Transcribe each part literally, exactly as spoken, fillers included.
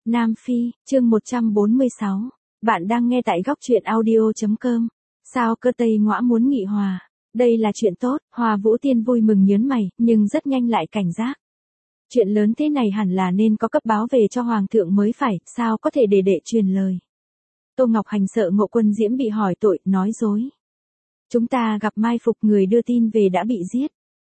Nam Phi, chương một trăm bốn mươi sáu. Bạn đang nghe tại góc truyện audio chấm com. Sao cơ Tây Ngõa muốn nghị hòa? Đây là chuyện tốt, Hoa Vũ Tiên vui mừng nhớn mày, nhưng rất nhanh lại cảnh giác. Chuyện lớn thế này hẳn là nên có cấp báo về cho Hoàng thượng mới phải, sao có thể để đệ truyền lời. Tô Ngọc Hành sợ Ngộ Quân Diễm bị hỏi tội, nói dối. Chúng ta gặp mai phục người đưa tin về đã bị giết.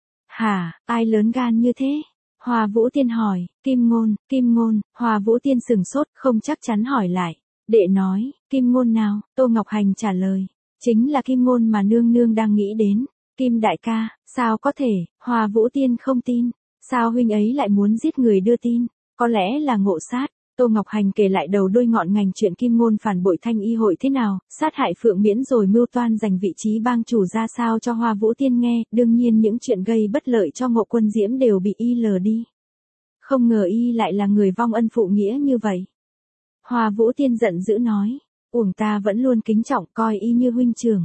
Hả, ai lớn gan như thế? Hoa Vũ Tiên hỏi, Kim Ngôn, Kim Ngôn, Hoa Vũ Tiên sừng sốt, không chắc chắn hỏi lại. Đệ nói, Kim Ngôn nào? Tô Ngọc Hành trả lời, chính là Kim Ngôn mà nương nương đang nghĩ đến. Kim đại ca, sao có thể? Hoa Vũ Tiên không tin. Sao huynh ấy lại muốn giết người đưa tin? Có lẽ là ngộ sát. Tô Ngọc Hành kể lại đầu đuôi ngọn ngành chuyện Kim Ngôn phản bội Thanh Y hội thế nào, sát hại Phượng Miễn rồi mưu toan giành vị trí bang chủ ra sao cho Hoa Vũ Tiên nghe, đương nhiên những chuyện gây bất lợi cho Ngộ Quân Diễm đều bị y lờ đi. Không ngờ y lại là người vong ân phụ nghĩa như vậy. Hoa Vũ Tiên giận dữ nói, uổng ta vẫn luôn kính trọng coi y như huynh trưởng.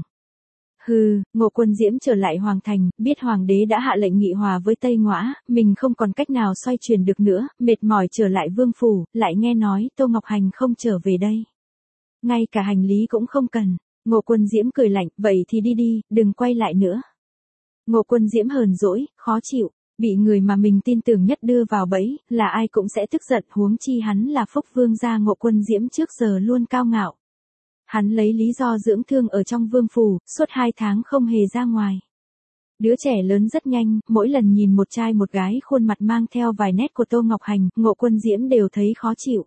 Hừ, Ngộ Quân Diễm trở lại Hoàng thành, biết Hoàng đế đã hạ lệnh nghị hòa với Tây Ngõa, mình không còn cách nào xoay chuyển được nữa, mệt mỏi trở lại vương phủ, lại nghe nói Tô Ngọc Hành không trở về đây. Ngay cả hành lý cũng không cần. Ngộ Quân Diễm cười lạnh, vậy thì đi đi, đừng quay lại nữa. Ngộ Quân Diễm hờn dỗi, khó chịu, bị người mà mình tin tưởng nhất đưa vào bẫy, là ai cũng sẽ tức giận, huống chi hắn là Phúc Vương gia. Ngộ Quân Diễm trước giờ luôn cao ngạo. Hắn lấy lý do dưỡng thương ở trong vương phủ, suốt hai tháng không hề ra ngoài. Đứa trẻ lớn rất nhanh, mỗi lần nhìn một trai một gái khuôn mặt mang theo vài nét của Tô Ngọc Hành, Ngộ Quân Diễm đều thấy khó chịu.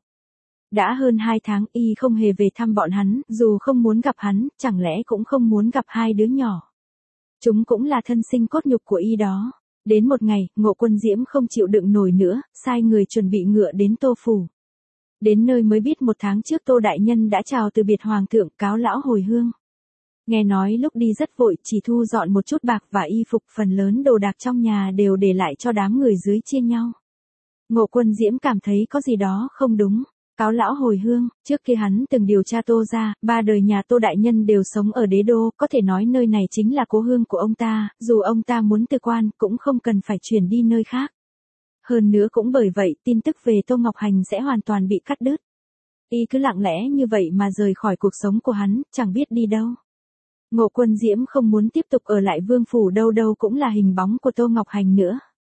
Đã hơn hai tháng y không hề về thăm bọn hắn, dù không muốn gặp hắn, chẳng lẽ cũng không muốn gặp hai đứa nhỏ. Chúng cũng là thân sinh cốt nhục của y đó. Đến một ngày, Ngộ Quân Diễm không chịu đựng nổi nữa, sai người chuẩn bị ngựa đến Tô phủ. Đến nơi mới biết một tháng trước Tô Đại Nhân đã chào từ biệt Hoàng thượng, cáo lão hồi hương. Nghe nói lúc đi rất vội, chỉ thu dọn một chút bạc và y phục, phần lớn đồ đạc trong nhà đều để lại cho đám người dưới chia nhau. Ngộ Quân Diễm cảm thấy có gì đó không đúng. Cáo lão hồi hương, trước khi hắn từng điều tra Tô gia, ba đời nhà Tô Đại Nhân đều sống ở đế đô, có thể nói nơi này chính là cố hương của ông ta, dù ông ta muốn từ quan, cũng không cần phải chuyển đi nơi khác. Hơn nữa cũng bởi vậy, tin tức về Tô Ngọc Hành sẽ hoàn toàn bị cắt đứt. Y cứ lặng lẽ như vậy mà rời khỏi cuộc sống của hắn, chẳng biết đi đâu. Ngộ Quân Diễm không muốn tiếp tục ở lại vương phủ, đâu đâu cũng là hình bóng của Tô Ngọc Hành nữa.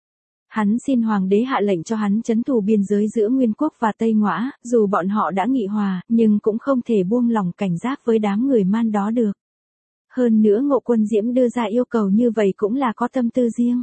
Hắn xin Hoàng đế hạ lệnh cho hắn trấn thủ biên giới giữa Nguyên Quốc và Tây Ngõa, dù bọn họ đã nghị hòa, nhưng cũng không thể buông lỏng cảnh giác với đám người man đó được. Hơn nữa Ngộ Quân Diễm đưa ra yêu cầu như vậy cũng là có tâm tư riêng.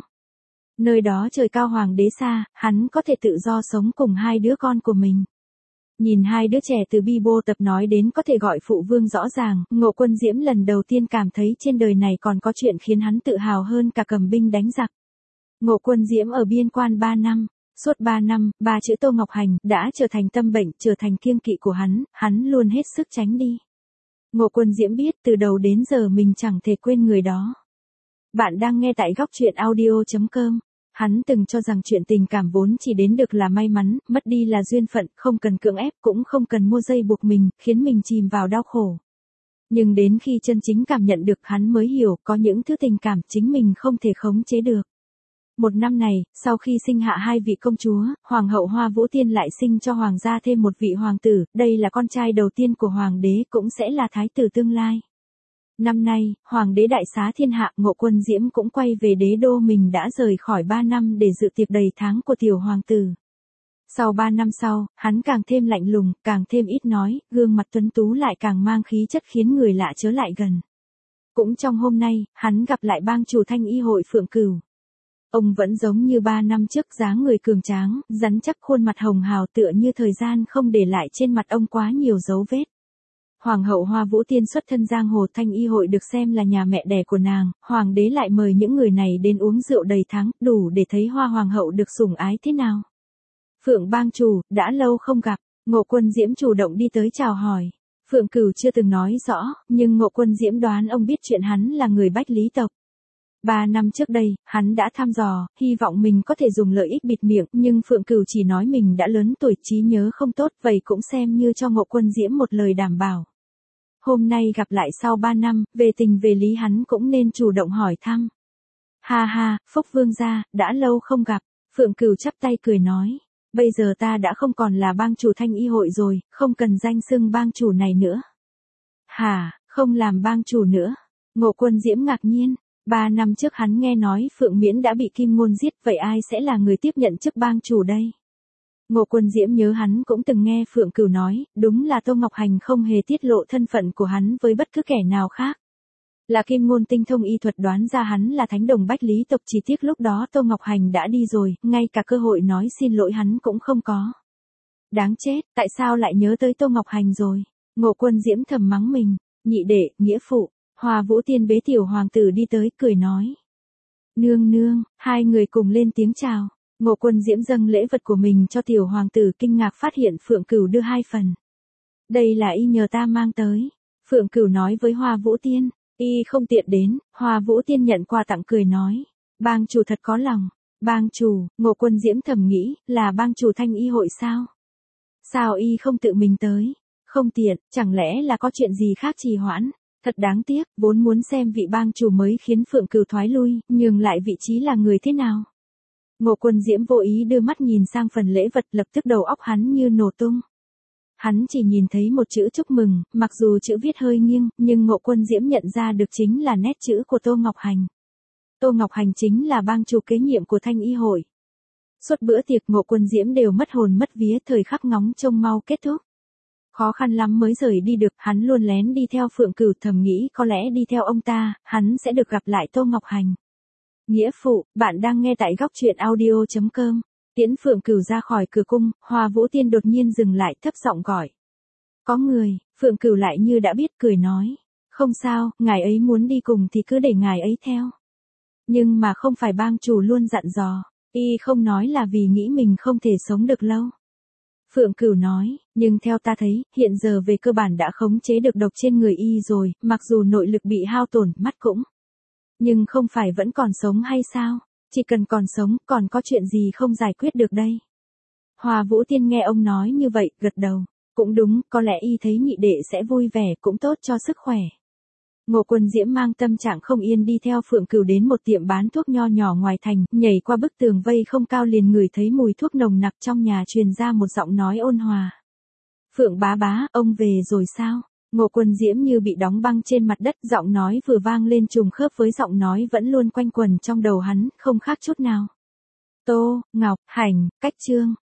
Nơi đó trời cao Hoàng đế xa, hắn có thể tự do sống cùng hai đứa con của mình. Nhìn hai đứa trẻ từ bi bô tập nói đến có thể gọi phụ vương rõ ràng, Ngộ Quân Diễm lần đầu tiên cảm thấy trên đời này còn có chuyện khiến hắn tự hào hơn cả cầm binh đánh giặc. Ngộ Quân Diễm ở biên quan ba năm, suốt ba năm, ba chữ Tô Ngọc Hành đã trở thành tâm bệnh, trở thành kiêng kỵ của hắn, hắn luôn hết sức tránh đi. Ngộ Quân Diễm biết từ đầu đến giờ mình chẳng thể quên người đó. Bạn đang nghe tại góc truyện audio chấm com. Hắn từng cho rằng chuyện tình cảm vốn chỉ đến được là may mắn, mất đi là duyên phận, không cần cưỡng ép, cũng không cần mua dây buộc mình, khiến mình chìm vào đau khổ. Nhưng đến khi chân chính cảm nhận được, hắn mới hiểu, có những thứ tình cảm chính mình không thể khống chế được. Một năm này, sau khi sinh hạ hai vị công chúa, Hoàng hậu Hoa Vũ Tiên lại sinh cho Hoàng gia thêm một vị hoàng tử, đây là con trai đầu tiên của Hoàng đế, cũng sẽ là thái tử tương lai. Năm nay, Hoàng đế đại xá thiên hạ, Ngộ Quân Diễm cũng quay về đế đô, mình đã rời khỏi ba năm để dự tiệc đầy tháng của tiểu hoàng tử. Sau ba năm sau, hắn càng thêm lạnh lùng, càng thêm ít nói, gương mặt tuấn tú lại càng mang khí chất khiến người lạ chớ lại gần. Cũng trong hôm nay, hắn gặp lại bang chủ Thanh Y hội Phượng Cửu. Ông vẫn giống như ba năm trước, dáng người cường tráng, rắn chắc, khuôn mặt hồng hào, tựa như thời gian không để lại trên mặt ông quá nhiều dấu vết. Hoàng hậu Hoa Vũ Tiên xuất thân giang hồ, Thanh Y hội được xem là nhà mẹ đẻ của nàng, hoàng đế lại mời những người này đến uống rượu đầy tháng, đủ để thấy Hoa hoàng hậu được sủng ái thế nào. Phượng bang chủ, đã lâu không gặp. Ngộ Quân Diễm chủ động đi tới chào hỏi. Phượng Cửu chưa từng nói rõ, nhưng Ngộ Quân Diễm đoán ông biết chuyện hắn là người Bách Lý tộc. Ba năm trước đây, hắn đã thăm dò, hy vọng mình có thể dùng lợi ích bịt miệng, nhưng Phượng Cửu chỉ nói mình đã lớn tuổi, trí nhớ không tốt, vậy cũng xem như cho Ngộ Quân Diễm một lời đảm bảo. Hôm nay gặp lại sau ba năm, về tình về lý hắn cũng nên chủ động hỏi thăm. Ha ha, Phúc Vương gia, đã lâu không gặp. Phượng Cửu chắp tay cười nói. Bây giờ ta đã không còn là bang chủ Thanh Y hội rồi, không cần danh xưng bang chủ này nữa. Hả, không làm bang chủ nữa? Ngộ Quân Diễm ngạc nhiên. Ba năm trước hắn nghe nói Phượng Miễn đã bị Kim Ngôn giết, vậy ai sẽ là người tiếp nhận chức bang chủ đây? Ngộ Quân Diễm nhớ hắn cũng từng nghe Phượng Cửu nói, đúng là Tô Ngọc Hành không hề tiết lộ thân phận của hắn với bất cứ kẻ nào khác. Là Kim Ngôn tinh thông y thuật đoán ra hắn là thánh đồng Bách Lý tộc, chỉ tiếc lúc đó Tô Ngọc Hành đã đi rồi, ngay cả cơ hội nói xin lỗi hắn cũng không có. Đáng chết, tại sao lại nhớ tới Tô Ngọc Hành rồi? Ngộ Quân Diễm thầm mắng mình, nhị đệ, nghĩa phụ. Hoa Vũ Tiên bế tiểu hoàng tử đi tới, cười nói. Nương nương, hai người cùng lên tiếng chào. Ngộ Quân Diễm dâng lễ vật của mình cho tiểu hoàng tử, kinh ngạc phát hiện Phượng Cửu đưa hai phần. Đây là y nhờ ta mang tới. Phượng Cửu nói với Hoa Vũ Tiên, y không tiện đến. Hoa Vũ Tiên nhận quà tặng cười nói. Bang chủ thật có lòng. Bang chủ, Ngộ Quân Diễm thầm nghĩ, là bang chủ Thanh Y hội sao? Sao y không tự mình tới? Không tiện, chẳng lẽ là có chuyện gì khác trì hoãn? Thật đáng tiếc, vốn muốn xem vị bang chủ mới khiến Phượng Cửu thoái lui, nhường lại vị trí là người thế nào. Ngộ Quân Diễm vô ý đưa mắt nhìn sang phần lễ vật, lập tức đầu óc hắn như nổ tung. Hắn chỉ nhìn thấy một chữ chúc mừng, mặc dù chữ viết hơi nghiêng, nhưng Ngộ Quân Diễm nhận ra được chính là nét chữ của Tô Ngọc Hành. Tô Ngọc Hành chính là bang chủ kế nhiệm của Thanh Y hội. Suốt bữa tiệc Ngộ Quân Diễm đều mất hồn mất vía, thời khắc ngóng trông mau kết thúc. Khó khăn lắm mới rời đi được, hắn luôn lén đi theo Phượng Cửu, thầm nghĩ có lẽ đi theo ông ta, hắn sẽ được gặp lại Tô Ngọc Hành. Nghĩa phụ, bạn đang nghe tại góc truyện audio chấm com. Tiễn Phượng Cửu ra khỏi cửa cung, Hoa Vũ Tiên đột nhiên dừng lại, thấp giọng gọi. Có người. Phượng Cửu lại như đã biết, cười nói. Không sao, ngài ấy muốn đi cùng thì cứ để ngài ấy theo. Nhưng mà không phải bang chủ luôn dặn dò, y không nói là vì nghĩ mình không thể sống được lâu. Phượng Cửu nói, nhưng theo ta thấy, hiện giờ về cơ bản đã khống chế được độc trên người y rồi, mặc dù nội lực bị hao tổn, mắt cũng. Nhưng không phải vẫn còn sống hay sao? Chỉ cần còn sống, còn có chuyện gì không giải quyết được đây? Hoa Vũ Tiên nghe ông nói như vậy, gật đầu. Cũng đúng, có lẽ y thấy nhị đệ sẽ vui vẻ, cũng tốt cho sức khỏe. Ngộ Quân Diễm mang tâm trạng không yên đi theo Phượng Cửu đến một tiệm bán thuốc nho nhỏ ngoài thành, nhảy qua bức tường vây không cao liền ngửi thấy mùi thuốc nồng nặc, trong nhà truyền ra một giọng nói ôn hòa. Phượng bá bá, ông về rồi sao? Ngộ Quân Diễm như bị đóng băng trên mặt đất, giọng nói vừa vang lên trùng khớp với giọng nói vẫn luôn quanh quẩn trong đầu hắn, không khác chút nào. Tô, Ngọc, Hành, Cách Trương,